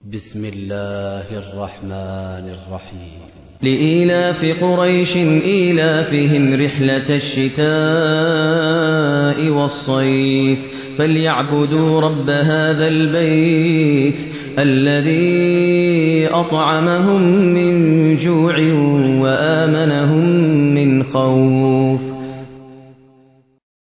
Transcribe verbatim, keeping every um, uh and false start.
بسم الله الرحمن الرحيم. لإيلاف قريش إيلافهم رحلة الشتاء والصيف فليعبدوا رب هذا البيت الذي أطعمهم من جوع وآمنهم من خوف.